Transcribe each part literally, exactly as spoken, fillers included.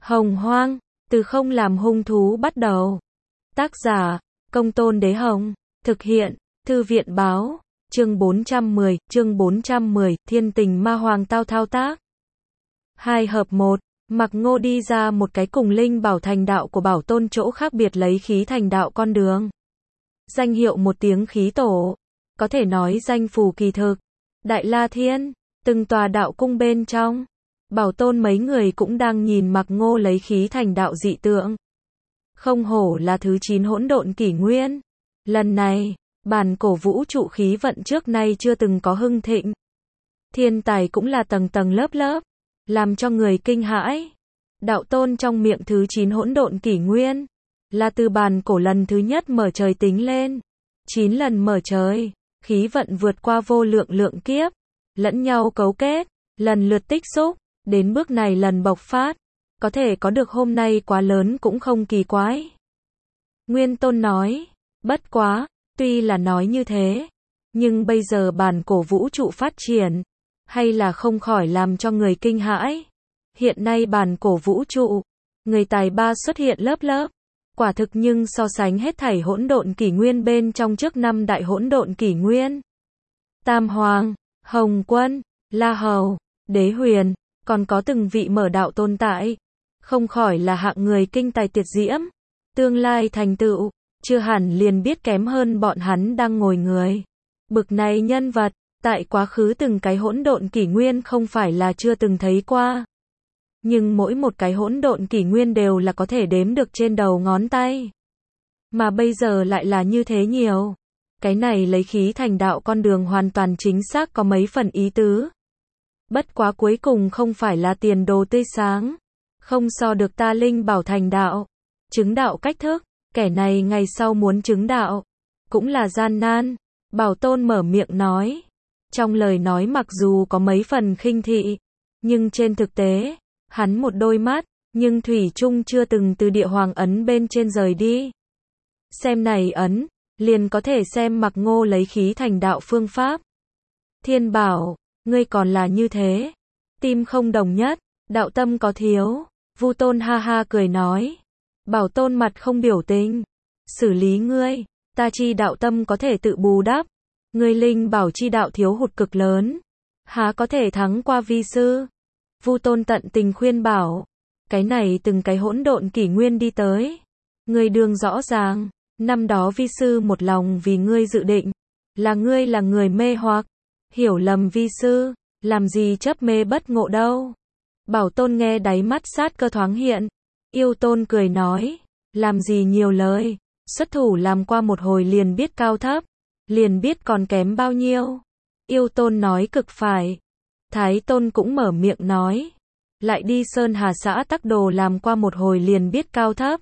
Hồng Hoang, từ không làm hung thú bắt đầu. Tác giả, Công Tôn Đế Hồng. Thực hiện, Thư viện Báo. Chương bốn trăm mười, chương bốn trăm mười, Thiên Tình Ma Hoàng Tao thao tác. Hai hợp một, Mạc Ngô đi ra một cái cùng linh bảo thành đạo của Bảo Tôn chỗ khác biệt lấy khí thành đạo con đường. Danh hiệu một tiếng khí tổ, có thể nói danh phù kỳ thực. Đại La Thiên, từng tòa đạo cung bên trong, Bảo Tôn mấy người cũng đang nhìn Mạc Ngô lấy khí thành đạo dị tượng. Không hổ là thứ chín hỗn độn kỷ nguyên. Lần này, bản cổ vũ trụ khí vận trước nay chưa từng có hưng thịnh. Thiên tài cũng là tầng tầng lớp lớp, làm cho người kinh hãi. Đạo tôn trong miệng thứ chín hỗn độn kỷ nguyên, là từ bản cổ lần thứ nhất mở trời tính lên. chín lần mở trời, khí vận vượt qua vô lượng lượng kiếp, lẫn nhau cấu kết, lần lượt tích xúc, đến bước này lần bộc phát. Có thể có được hôm nay quá lớn cũng không kỳ quái. Nguyên Tôn nói, bất quá, tuy là nói như thế, nhưng bây giờ bản cổ vũ trụ phát triển, hay là không khỏi làm cho người kinh hãi. Hiện nay bản cổ vũ trụ, người tài ba xuất hiện lớp lớp, quả thực nhưng so sánh hết thảy hỗn độn kỷ nguyên bên trong trước năm đại hỗn độn kỷ nguyên. Tam Hoàng, Hồng Quân, La Hầu, Đế Huyền, còn có từng vị mở đạo tồn tại, không khỏi là hạng người kinh tài tuyệt diễm, tương lai thành tựu, chưa hẳn liền biết kém hơn bọn hắn đang ngồi người. Bực này nhân vật, tại quá khứ từng cái hỗn độn kỷ nguyên không phải là chưa từng thấy qua. Nhưng mỗi một cái hỗn độn kỷ nguyên đều là có thể đếm được trên đầu ngón tay. Mà bây giờ lại là như thế nhiều. Cái này lấy khí thành đạo con đường hoàn toàn chính xác có mấy phần ý tứ. Bất quá cuối cùng không phải là tiền đồ tươi sáng. Không so được ta linh bảo thành đạo. Chứng đạo cách thức, kẻ này ngày sau muốn chứng đạo, cũng là gian nan. Bảo Tôn mở miệng nói. Trong lời nói mặc dù có mấy phần khinh thị, nhưng trên thực tế, hắn một đôi mắt, nhưng thủy chung chưa từng từ địa hoàng ấn bên trên rời đi. Xem này ấn, liền có thể xem Mạc Ngô lấy khí thành đạo phương pháp. Thiên bảo, ngươi còn là như thế. Tim không đồng nhất, đạo tâm có thiếu. Vu Tôn ha ha cười nói. Bảo Tôn mặt không biểu tình. Xử lý ngươi, ta chi đạo tâm có thể tự bù đắp. Ngươi linh bảo chi đạo thiếu hụt cực lớn, há có thể thắng qua vi sư. Vu Tôn tận tình khuyên bảo. Cái này từng cái hỗn độn kỷ nguyên đi tới. Ngươi đường rõ ràng, năm đó vi sư một lòng vì ngươi dự định, là ngươi là người mê hoặc, hiểu lầm vi sư, làm gì chấp mê bất ngộ đâu. Bảo Tôn nghe đáy mắt sát cơ thoáng hiện. Yêu Tôn cười nói, làm gì nhiều lời, xuất thủ làm qua một hồi liền biết cao thấp, liền biết còn kém bao nhiêu. Yêu Tôn nói cực phải. Thái Tôn cũng mở miệng nói, lại đi Sơn Hà xã Tắc Đồ làm qua một hồi liền biết cao thấp.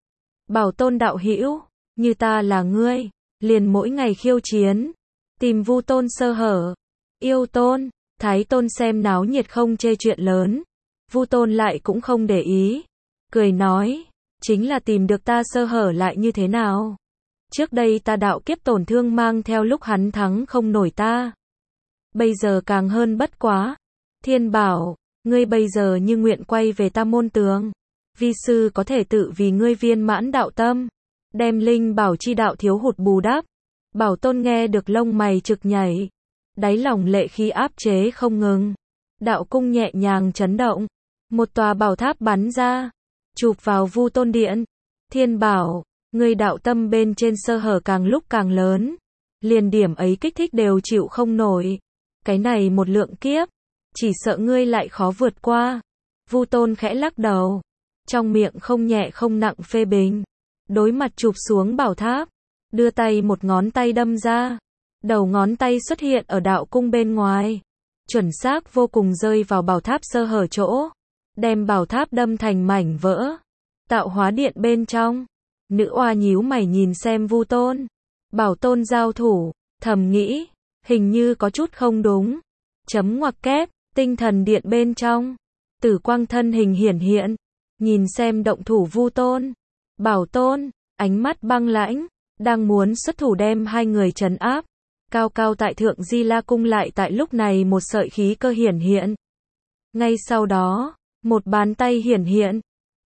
Bảo Tôn đạo hữu, như ta là ngươi, liền mỗi ngày khiêu chiến, tìm Vu Tôn sơ hở. Yêu Tôn, Thái Tôn xem náo nhiệt không chê chuyện lớn, Vu Tôn lại cũng không để ý, cười nói, chính là tìm được ta sơ hở lại như thế nào? Trước đây ta đạo kiếp tổn thương mang theo lúc hắn thắng không nổi ta. Bây giờ càng hơn bất quá. Thiên bảo, ngươi bây giờ như nguyện quay về ta môn tường. Vi sư có thể tự vì ngươi viên mãn đạo tâm, đem linh bảo chi đạo thiếu hụt bù đắp. Bảo Tôn nghe được lông mày trực nhảy, đáy lòng lệ khí áp chế không ngừng. Đạo cung nhẹ nhàng chấn động, một tòa bảo tháp bắn ra, chụp vào Vu Tôn điện. Thiên bảo, ngươi đạo tâm bên trên sơ hở càng lúc càng lớn, liền điểm ấy kích thích đều chịu không nổi. Cái này một lượng kiếp, chỉ sợ ngươi lại khó vượt qua. Vu Tôn khẽ lắc đầu, trong miệng không nhẹ không nặng phê bình, đối mặt chụp xuống bảo tháp, đưa tay một ngón tay đâm ra, đầu ngón tay xuất hiện ở đạo cung bên ngoài, chuẩn xác vô cùng rơi vào bảo tháp sơ hở chỗ, đem bảo tháp đâm thành mảnh vỡ. Tạo hóa điện bên trong, nữ oa nhíu mày nhìn xem Vu Tôn, Bảo Tôn giao thủ, thầm nghĩ, hình như có chút không đúng. Chấm ngoặc kép, tinh thần điện bên trong, Tử Quang thân hình hiển hiện, nhìn xem động thủ Vu Tôn. Bảo Tôn, ánh mắt băng lãnh, đang muốn xuất thủ đem hai người trấn áp. Cao cao tại thượng Di La cung lại tại lúc này một sợi khí cơ hiển hiện. Ngay sau đó, một bàn tay hiển hiện,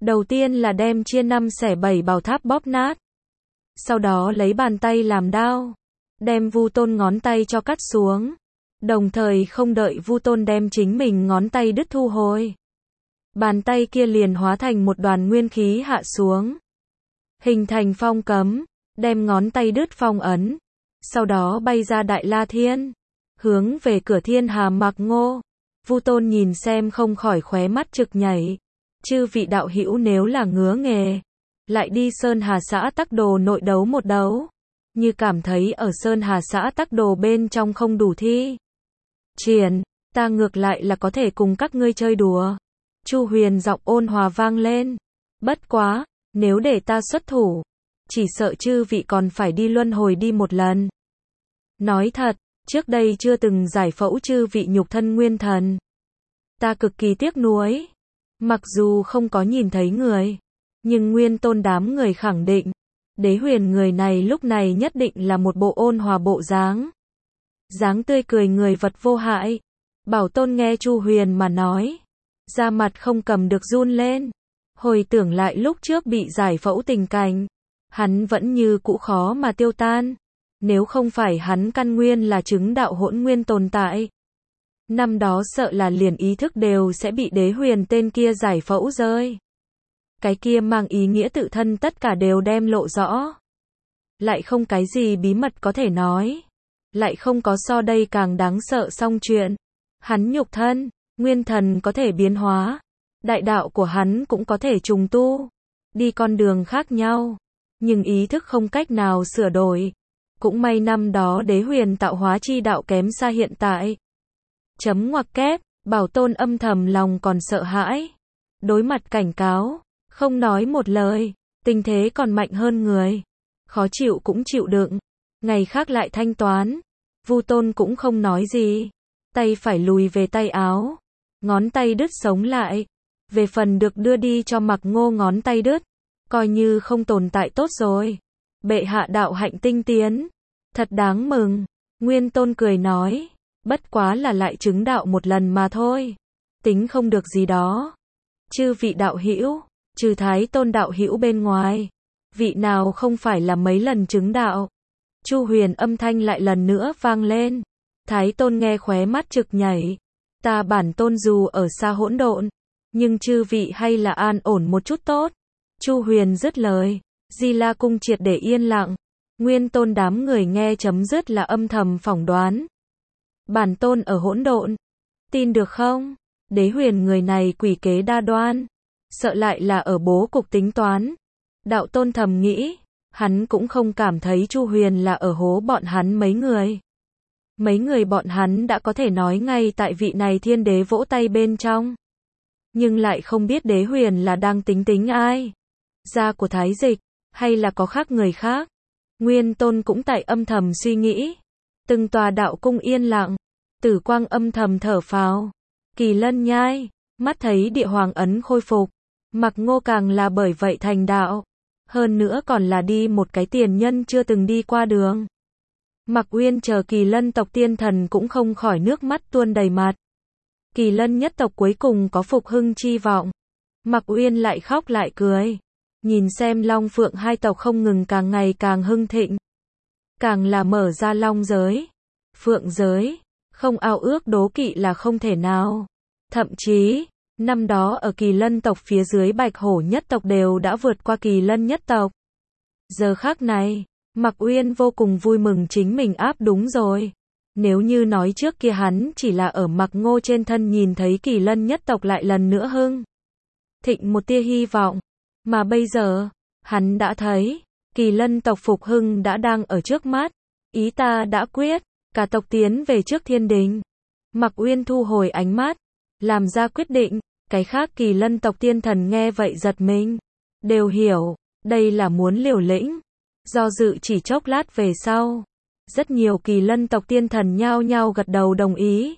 Đầu tiên là đem chia năm xẻ bảy bảo tháp bóp nát. Sau đó lấy bàn tay làm đao, đem Vu Tôn ngón tay cho cắt xuống, đồng thời không đợi Vu Tôn đem chính mình ngón tay đứt thu hồi. Bàn tay kia liền hóa thành một đoàn nguyên khí hạ xuống, hình thành phong cấm, đem ngón tay đứt phong ấn, sau đó bay ra Đại La Thiên, hướng về cửa thiên hà Mạc Ngô. Vu Tôn nhìn xem không khỏi khóe mắt trực nhảy. Chư vị đạo hữu nếu là ngứa nghề, lại đi Sơn Hà xã Tắc Đồ nội đấu một đấu. Như cảm thấy ở Sơn Hà xã Tắc Đồ bên trong không đủ thi triển, ta ngược lại là có thể cùng các ngươi chơi đùa. Chu Huyền giọng ôn hòa vang lên. Bất quá, nếu để ta xuất thủ, chỉ sợ chư vị còn phải đi luân hồi đi một lần. Nói thật, trước đây chưa từng giải phẫu chư vị nhục thân nguyên thần. Ta cực kỳ tiếc nuối. Mặc dù không có nhìn thấy người, nhưng Nguyên Tôn đám người khẳng định, Đế Huyền người này lúc này nhất định là một bộ ôn hòa bộ dáng. Dáng tươi cười người vật vô hại. Bảo Tôn nghe Chu Huyền mà nói, da mặt không cầm được run lên. Hồi tưởng lại lúc trước bị giải phẫu tình cảnh, hắn vẫn như cũ khó mà tiêu tan. Nếu không phải hắn căn nguyên là chứng đạo hỗn nguyên tồn tại, năm đó sợ là liền ý thức đều sẽ bị Đế Huyền tên kia giải phẫu rơi. Cái kia mang ý nghĩa tự thân tất cả đều đem lộ rõ. Lại không cái gì bí mật có thể nói. Lại không có so đây càng đáng sợ xong chuyện. Hắn nhục thân, nguyên thần có thể biến hóa. Đại đạo của hắn cũng có thể trùng tu. Đi con đường khác nhau. Nhưng ý thức không cách nào sửa đổi. Cũng may năm đó Đế Huyền tạo hóa chi đạo kém xa hiện tại. Chấm ngoặc kép, Bảo Tôn âm thầm lòng còn sợ hãi. Đối mặt cảnh cáo, không nói một lời, tình thế còn mạnh hơn người. Khó chịu cũng chịu đựng, ngày khác lại thanh toán. Vu Tôn cũng không nói gì, tay phải lùi về tay áo, ngón tay đứt sống lại. Về phần được đưa đi cho Mạc Ngô ngón tay đứt, coi như không tồn tại tốt rồi. Bệ hạ đạo hạnh tinh tiến, thật đáng mừng. Nguyên Tôn cười nói, bất quá là lại chứng đạo một lần mà thôi, tính không được gì đó. Chư vị đạo hữu, trừ Thái Tôn đạo hữu bên ngoài, vị nào không phải là mấy lần chứng đạo? Chu Huyền âm thanh lại lần nữa vang lên. Thái Tôn nghe khóe mắt trực nhảy. Ta bản tôn dù ở xa hỗn độn, nhưng chư vị hay là an ổn một chút tốt. Chu Huyền dứt lời, Di La cung triệt để yên lặng. Nguyên Tôn đám người nghe chấm dứt là âm thầm phỏng đoán. Bản tôn ở hỗn độn, tin được không? Đế Huyền người này quỷ kế đa đoan, sợ lại là ở bố cục tính toán. Đạo Tôn thầm nghĩ, hắn cũng không cảm thấy Chu Huyền là ở hố bọn hắn mấy người. Mấy người bọn hắn đã có thể nói ngay tại vị này thiên đế vỗ tay bên trong. Nhưng lại không biết Đế Huyền là đang tính tính ai. Gia của Thái Dịch, hay là có khác người khác. Nguyên Tôn cũng tại âm thầm suy nghĩ. Từng tòa đạo cung yên lặng, Tử Quang âm thầm thở phào. Kỳ Lân nhai, mắt thấy địa hoàng ấn khôi phục, Mạc Ngô càng là bởi vậy thành đạo. Hơn nữa còn là đi một cái tiền nhân chưa từng đi qua đường. Mạc Uyên chờ Kỳ Lân tộc tiên thần cũng không khỏi nước mắt tuôn đầy mặt. Kỳ Lân nhất tộc cuối cùng có phục hưng chi vọng. Mạc Uyên lại khóc lại cười. Nhìn xem Long Phượng hai tộc không ngừng càng ngày càng hưng thịnh. Càng là mở ra Long giới, Phượng giới, không ao ước đố kỵ là không thể nào. Thậm chí, năm đó ở Kỳ Lân tộc phía dưới Bạch Hổ nhất tộc đều đã vượt qua Kỳ Lân nhất tộc. Giờ khắc này, Mạc Uyên vô cùng vui mừng chính mình áp đúng rồi. Nếu như nói trước kia hắn chỉ là ở Mạc Ngô trên thân nhìn thấy Kỳ Lân nhất tộc lại lần nữa hưng thịnh một tia hy vọng, mà bây giờ, hắn đã thấy, Kỳ Lân tộc phục hưng đã đang ở trước mắt. Ý ta đã quyết, cả tộc tiến về trước thiên đình. Mạc Uyên thu hồi ánh mắt, làm ra quyết định. Cái khác Kỳ Lân tộc tiên thần nghe vậy giật mình, đều hiểu, đây là muốn liều lĩnh. Do dự chỉ chốc lát về sau, rất nhiều Kỳ Lân tộc tiên thần nhao nhao gật đầu đồng ý.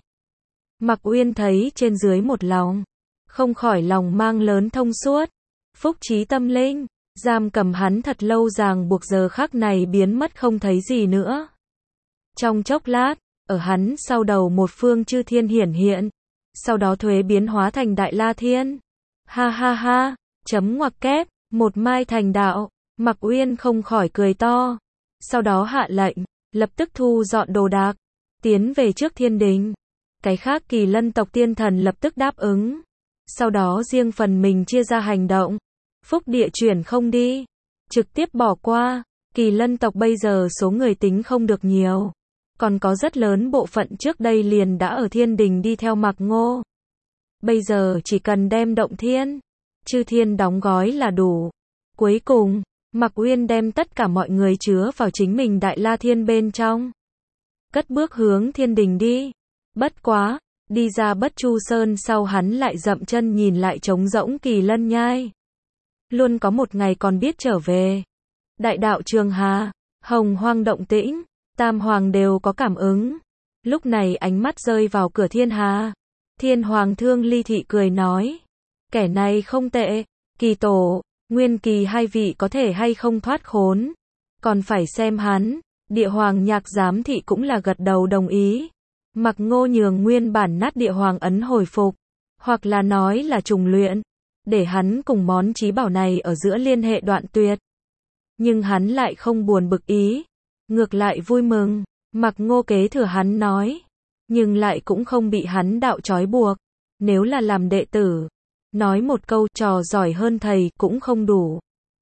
Mạc Uyên thấy trên dưới một lòng, không khỏi lòng mang lớn thông suốt, phúc trí tâm linh, giam cầm hắn thật lâu ràng buộc giờ khắc này biến mất không thấy gì nữa. Trong chốc lát, ở hắn sau đầu một phương chư thiên hiển hiện, sau đó thuế biến hóa thành Đại La Thiên. Ha ha ha, chấm ngoặc kép, một mai thành đạo. Mặc Uyên không khỏi cười to. Sau đó hạ lệnh, lập tức thu dọn đồ đạc, tiến về trước thiên đình. Cái khác Kỳ Lân tộc tiên thần lập tức đáp ứng. Sau đó riêng phần mình chia ra hành động. Phúc địa chuyển không đi, trực tiếp bỏ qua. Kỳ Lân tộc bây giờ số người tính không được nhiều. Còn có rất lớn bộ phận trước đây liền đã ở thiên đình đi theo Mạc Ngô. Bây giờ chỉ cần đem động thiên, chư thiên đóng gói là đủ. Cuối cùng, Mạc Uyên đem tất cả mọi người chứa vào chính mình Đại La Thiên bên trong. Cất bước hướng thiên đình đi. Bất quá, đi ra Bất Chu Sơn sau hắn lại dậm chân nhìn lại trống rỗng Kỳ Lân nhai. Luôn có một ngày còn biết trở về. Đại đạo Trường Hà, Hồng Hoang động tĩnh, Tam Hoàng đều có cảm ứng. Lúc này ánh mắt rơi vào cửa thiên hà. Thiên Hoàng Thương Ly Thị cười nói. Kẻ này không tệ, Kỳ Tổ, Nguyên Kỳ hai vị có thể hay không thoát khốn. Còn phải xem hắn. Địa Hoàng Nhạc Giám Thị cũng là gật đầu đồng ý. Mạc Ngô nhường nguyên bản nát địa hoàng ấn hồi phục. Hoặc là nói là trùng luyện. Để hắn cùng món chí bảo này ở giữa liên hệ đoạn tuyệt. Nhưng hắn lại không buồn bực ý. Ngược lại vui mừng. Mạc Ngô kế thừa hắn nói. Nhưng lại cũng không bị hắn đạo trói buộc. Nếu là làm đệ tử, nói một câu trò giỏi hơn thầy cũng không đủ.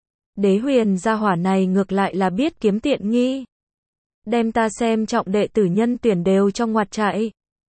Đế Huyền gia hỏa này ngược lại là biết kiếm tiện nghi. Đem ta xem trọng đệ tử nhân tuyển đều trong ngoặt chạy.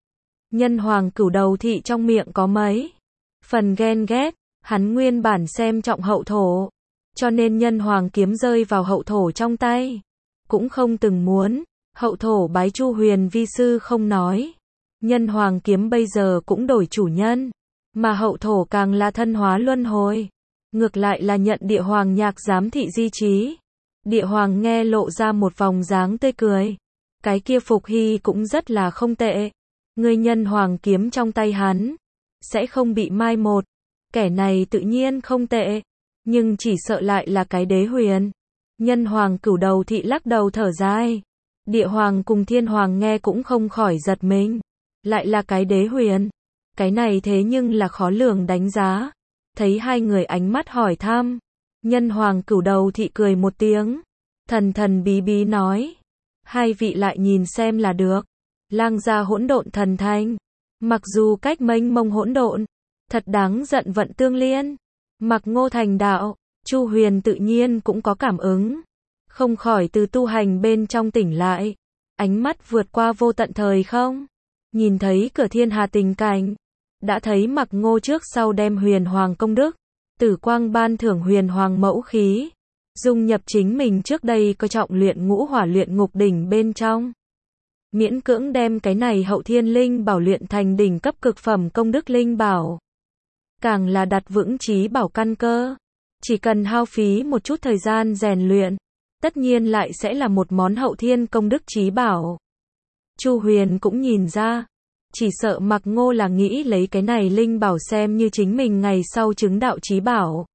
Nhân Hoàng Cửu Đầu Thị trong miệng có mấy phần ghen ghét. Hắn nguyên bản xem trọng hậu thổ. Cho nên Nhân Hoàng kiếm rơi vào hậu thổ trong tay. Cũng không từng muốn. Hậu thổ bái Chu Huyền vi sư không nói. Nhân Hoàng kiếm bây giờ cũng đổi chủ nhân. Mà hậu thổ càng là thân hóa luân hồi. Ngược lại là nhận Địa Hoàng Nhạc Giám Thị di trí. Địa Hoàng nghe lộ ra một vòng dáng tươi cười. Cái kia Phục Hy cũng rất là không tệ. Người Nhân Hoàng kiếm trong tay hắn sẽ không bị mai một. Kẻ này tự nhiên không tệ. Nhưng chỉ sợ lại là cái Đế Huyền. Nhân Hoàng Cửu Đầu Thị lắc đầu thở dài. Địa Hoàng cùng Thiên Hoàng nghe cũng không khỏi giật mình. Lại là cái Đế Huyền. Cái này thế nhưng là khó lường đánh giá. Thấy hai người ánh mắt hỏi thăm. Nhân Hoàng Cửu Đầu Thị cười một tiếng. Thần thần bí bí nói. Hai vị lại nhìn xem là được. Lang gia hỗn độn thần thanh. Mặc dù cách mênh mông hỗn độn. Thật đáng giận vận tương liên. Mạc Ngô thành đạo. Chu Huyền tự nhiên cũng có cảm ứng. Không khỏi từ tu hành bên trong tỉnh lại. Ánh mắt vượt qua vô tận thời không. Nhìn thấy cửa thiên hà tình cảnh. Đã thấy Mạc Ngô trước sau đem Huyền Hoàng công đức. Tử quang ban thưởng Huyền Hoàng mẫu khí. Dung nhập chính mình trước đây coi trọng luyện ngũ hỏa luyện ngục đỉnh bên trong. Miễn cưỡng đem cái này hậu thiên linh bảo luyện thành đỉnh cấp cực phẩm công đức linh bảo. Càng là đặt vững chí bảo căn cơ. Chỉ cần hao phí một chút thời gian rèn luyện. Tất nhiên lại sẽ là một món hậu thiên công đức chí bảo. Chu Huyền cũng nhìn ra. Chỉ sợ Mạc Ngô là nghĩ lấy cái này linh bảo xem như chính mình ngày sau chứng đạo chí bảo.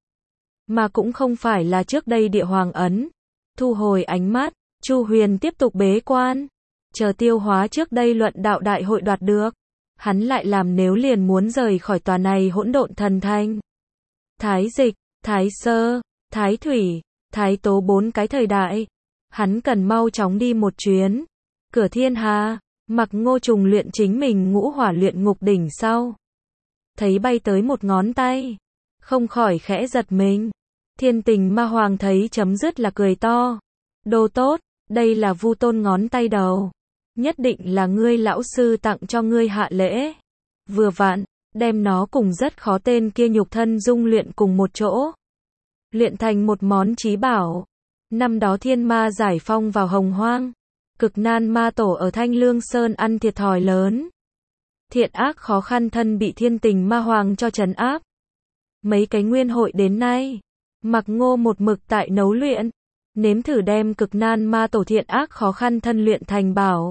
Mà cũng không phải là trước đây địa hoàng ấn. Thu hồi ánh mắt, Chu Huyền tiếp tục bế quan. Chờ tiêu hóa trước đây luận đạo đại hội đoạt được. Hắn lại làm nếu liền muốn rời khỏi tòa này hỗn độn thần thanh. Thái Dịch, Thái Sơ, Thái Thủy, Thái Tố bốn cái thời đại. Hắn cần mau chóng đi một chuyến. Cửa thiên hà, Mạc Ngô trùng luyện chính mình ngũ hỏa luyện ngục đỉnh sau. Thấy bay tới một ngón tay. Không khỏi khẽ giật mình. Thiên Tình Ma Hoàng thấy chấm dứt là cười to. Đồ tốt, đây là Vu Tôn ngón tay đầu. Nhất định là ngươi lão sư tặng cho ngươi hạ lễ. Vừa vặn, đem nó cùng rất khó tên kia nhục thân dung luyện cùng một chỗ. Luyện thành một món chí bảo. Năm đó thiên ma giải phong vào hồng hoang. Cực nan ma tổ ở Thanh Lương Sơn ăn thiệt thòi lớn. Thiện ác khó khăn thân bị Thiên Tình Ma Hoàng cho trấn áp. Mấy cái nguyên hội đến nay. Mạc Ngô một mực tại nấu luyện. Nếm thử đem cực nan ma tổ thiện ác khó khăn thân luyện thành bảo.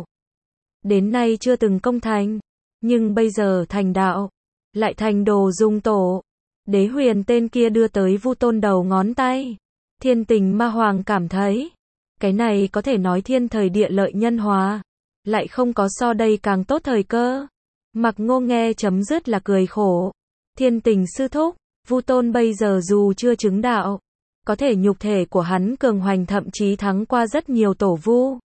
Đến nay chưa từng công thành. Nhưng bây giờ thành đạo. Lại thành đồ dung tổ. Đế Huyền tên kia đưa tới Vu Tôn đầu ngón tay. Thiên Tình Ma Hoàng cảm thấy. Cái này có thể nói thiên thời địa lợi nhân hòa. Lại không có so đây càng tốt thời cơ. Mạc Ngô nghe chấm dứt là cười khổ. Thiên Tình sư thúc. Vu Tôn bây giờ dù chưa chứng đạo, có thể nhục thể của hắn cường hoành thậm chí thắng qua rất nhiều tổ vu.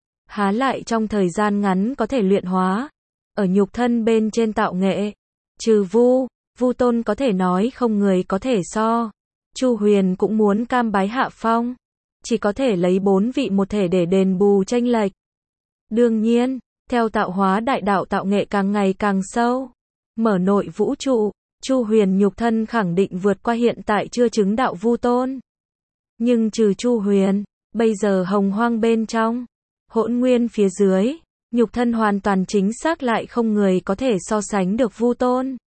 Há lại trong thời gian ngắn có thể luyện hóa, ở nhục thân bên trên tạo nghệ. Trừ Vu, Vu Tôn có thể nói không người có thể so. Chu Huyền cũng muốn cam bái hạ phong, chỉ có thể lấy bốn vị một thể để đền bù chênh lệch. Đương nhiên, theo tạo hóa đại đạo tạo nghệ càng ngày càng sâu, mở nội vũ trụ, Chu Huyền nhục thân khẳng định vượt qua hiện tại chưa chứng đạo Vu Tôn. Nhưng trừ Chu Huyền, bây giờ hồng hoang bên trong, hỗn nguyên phía dưới, nhục thân hoàn toàn chính xác lại không người có thể so sánh được Vu Tôn.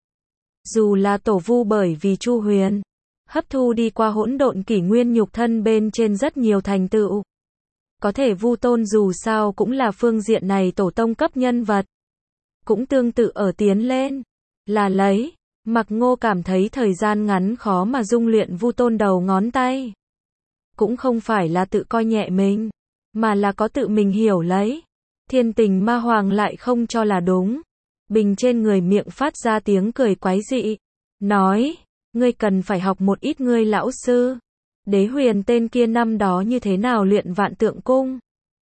Dù là tổ vu bởi vì Chu Huyền hấp thu đi qua hỗn độn kỷ nguyên nhục thân bên trên rất nhiều thành tựu. Có thể Vu Tôn dù sao cũng là phương diện này tổ tông cấp nhân vật. Cũng tương tự ở tiến lên. Là lấy, Mạc Ngô cảm thấy thời gian ngắn khó mà dung luyện Vu Tôn đầu ngón tay. Cũng không phải là tự coi nhẹ mình, mà là có tự mình hiểu lấy. Thiên Tình Ma Hoàng lại không cho là đúng. Bình trên người miệng phát ra tiếng cười quái dị. Nói, ngươi cần phải học một ít ngươi lão sư. Đế Huyền tên kia năm đó như thế nào luyện Vạn Tượng Cung.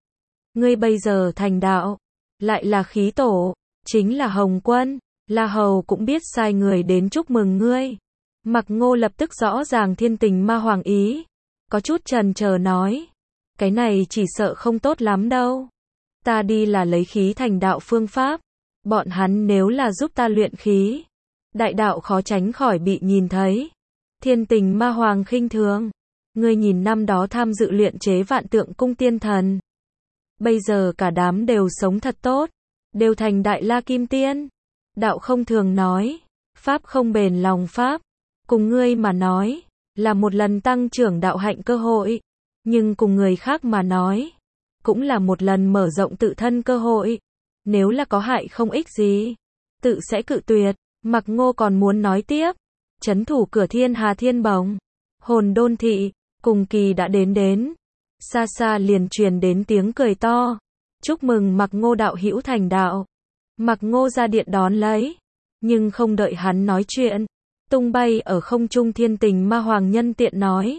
Ngươi bây giờ thành đạo, lại là khí tổ, chính là Hồng Quân. La Hầu cũng biết sai người đến chúc mừng ngươi. Mạc Ngô lập tức rõ ràng Thiên Tình Ma Hoàng ý. Có chút chần chờ nói. Cái này chỉ sợ không tốt lắm đâu. Ta đi là lấy khí thành đạo phương pháp. Bọn hắn nếu là giúp ta luyện khí, đại đạo khó tránh khỏi bị nhìn thấy. Thiên Tình Ma Hoàng khinh thường. Ngươi nhìn năm đó tham dự luyện chế Vạn Tượng Cung tiên thần. Bây giờ cả đám đều sống thật tốt. Đều thành Đại La Kim Tiên. Đạo không thường nói. Pháp không bền lòng pháp. Cùng ngươi mà nói. Là một lần tăng trưởng đạo hạnh cơ hội. Nhưng cùng người khác mà nói. Cũng là một lần mở rộng tự thân cơ hội. Nếu là có hại không ích gì. Tự sẽ cự tuyệt. Mạc Ngô còn muốn nói tiếp. Chấn thủ cửa Thiên Hà Thiên Bồng. Hồn Đôn Thị. Cùng kỳ đã đến đến. Xa xa liền truyền đến tiếng cười to. Chúc mừng Mạc Ngô đạo hữu thành đạo. Mạc Ngô ra điện đón lấy. Nhưng không đợi hắn nói chuyện. Tung bay ở không trung Thiên Tình Ma Hoàng nhân tiện nói.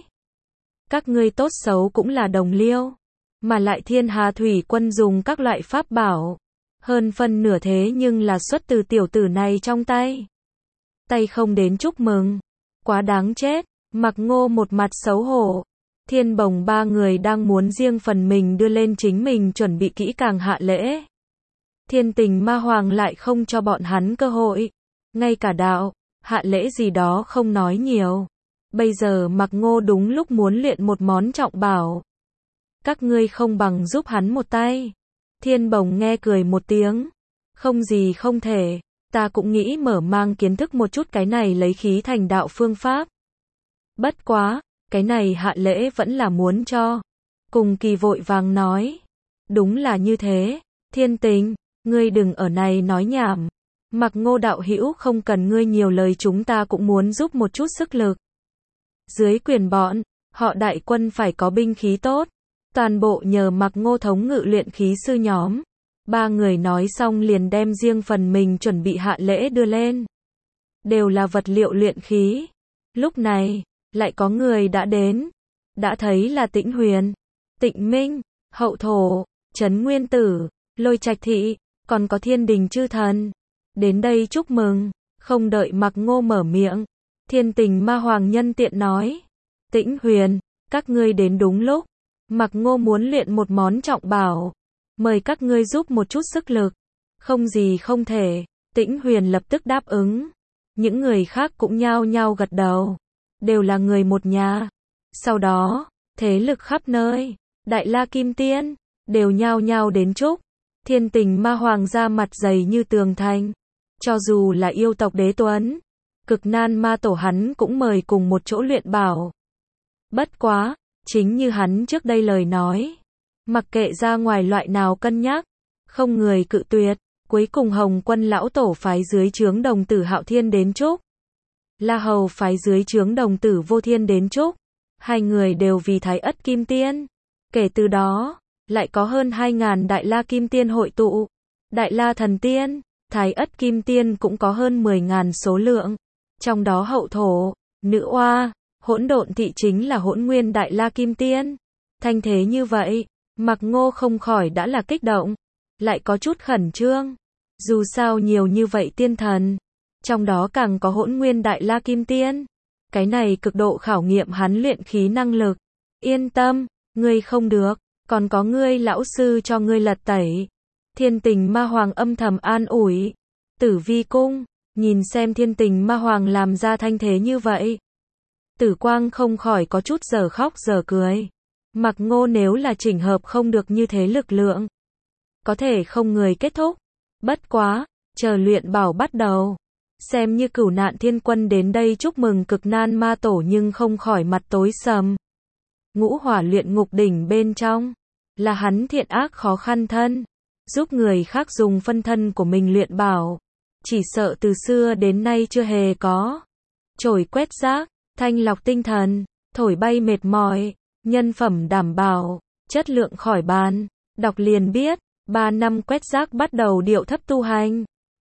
Các ngươi tốt xấu cũng là đồng liêu. Mà lại Thiên Hà Thủy Quân dùng các loại pháp bảo. Hơn phân nửa thế nhưng là xuất từ tiểu tử này trong tay. Tay không đến chúc mừng. Quá đáng chết. Mạc Ngô một mặt xấu hổ. Thiên Bồng ba người đang muốn riêng phần mình đưa lên chính mình chuẩn bị kỹ càng hạ lễ. Thiên Tình Ma Hoàng lại không cho bọn hắn cơ hội. Ngay cả đạo, hạ lễ gì đó không nói nhiều. Bây giờ Mạc Ngô đúng lúc muốn luyện một món trọng bảo. Các ngươi không bằng giúp hắn một tay. Thiên Bồng nghe cười một tiếng. Không gì không thể. Ta cũng nghĩ mở mang kiến thức một chút cái này lấy khí thành đạo phương pháp. Bất quá, cái này hạ lễ vẫn là muốn cho. Cùng kỳ vội vàng nói. Đúng là như thế. Thiên Tình, ngươi đừng ở này nói nhảm. Mạc Ngô đạo hữu không cần ngươi nhiều lời, chúng ta cũng muốn giúp một chút sức lực. Dưới quyền bọn, họ đại quân phải có binh khí tốt. Toàn bộ nhờ Mạc Ngô thống ngự luyện khí sư nhóm. Ba người nói xong liền đem riêng phần mình chuẩn bị hạ lễ đưa lên. Đều là vật liệu luyện khí. Lúc này, lại có người đã đến. Đã thấy là Tĩnh Huyền, Tịnh Minh, Hậu Thổ, Trấn Nguyên Tử, Lôi Trạch Thị, còn có Thiên Đình chư thần. Đến đây chúc mừng. Không đợi Mạc Ngô mở miệng, Thiên Tình Ma Hoàng nhân tiện nói. Tĩnh Huyền, các ngươi đến đúng lúc. Mạc Ngô muốn luyện một món trọng bảo. Mời các ngươi giúp một chút sức lực. Không gì không thể. Tĩnh Huyền lập tức đáp ứng. Những người khác cũng nhao nhao gật đầu. Đều là người một nhà. Sau đó, thế lực khắp nơi, Đại La Kim Tiên, đều nhao nhao đến chúc. Thiên Tình Ma Hoàng ra mặt dày như tường thành. Cho dù là yêu tộc Đế Tuấn, Cực Nan Ma Tổ hắn cũng mời cùng một chỗ luyện bảo. Bất quá, chính như hắn trước đây lời nói. Mặc kệ ra ngoài loại nào cân nhắc, không người cự tuyệt. Cuối cùng Hồng Quân lão tổ phái dưới trướng đồng tử Hạo Thiên đến chúc. La Hầu phái dưới trướng đồng tử Vô Thiên đến chúc. Hai người đều vì Thái Ất Kim Tiên. Kể từ đó, lại có hơn hai ngàn Đại La Kim Tiên hội tụ. Đại La Thần Tiên, Thái Ất Kim Tiên cũng có hơn mười ngàn số lượng. Trong đó Hậu Thổ, Nữ oa, hỗn độn thị chính là hỗn nguyên đại la kim tiên. Thanh thế như vậy, Mạc Ngô không khỏi đã là kích động, lại có chút khẩn trương. Dù sao nhiều như vậy tiên thần, trong đó càng có hỗn nguyên đại la kim tiên. Cái này cực độ khảo nghiệm hắn luyện khí năng lực. Yên tâm, ngươi không được, còn có ngươi lão sư cho ngươi lật tẩy. Thiên Tình Ma Hoàng âm thầm an ủi. Tử Vi cung, nhìn xem Thiên Tình Ma Hoàng làm ra thanh thế như vậy. Tử Quang không khỏi có chút giờ khóc giờ cười. Mạc Ngô nếu là chỉnh hợp không được như thế lực lượng, có thể không người kết thúc. Bất quá, chờ luyện bảo bắt đầu. Xem như Cửu Nạn Thiên Quân đến đây chúc mừng Cực Nan Ma Tổ nhưng không khỏi mặt tối sầm. Ngũ hỏa luyện ngục đỉnh bên trong, là hắn thiện ác khó khăn thân, giúp người khác dùng phân thân của mình luyện bảo. Chỉ sợ từ xưa đến nay chưa hề có. Chổi quét rác, thanh lọc tinh thần, thổi bay mệt mỏi, nhân phẩm đảm bảo, chất lượng khỏi bàn. Đọc liền biết, ba năm quét rác bắt đầu điệu thấp tu hành.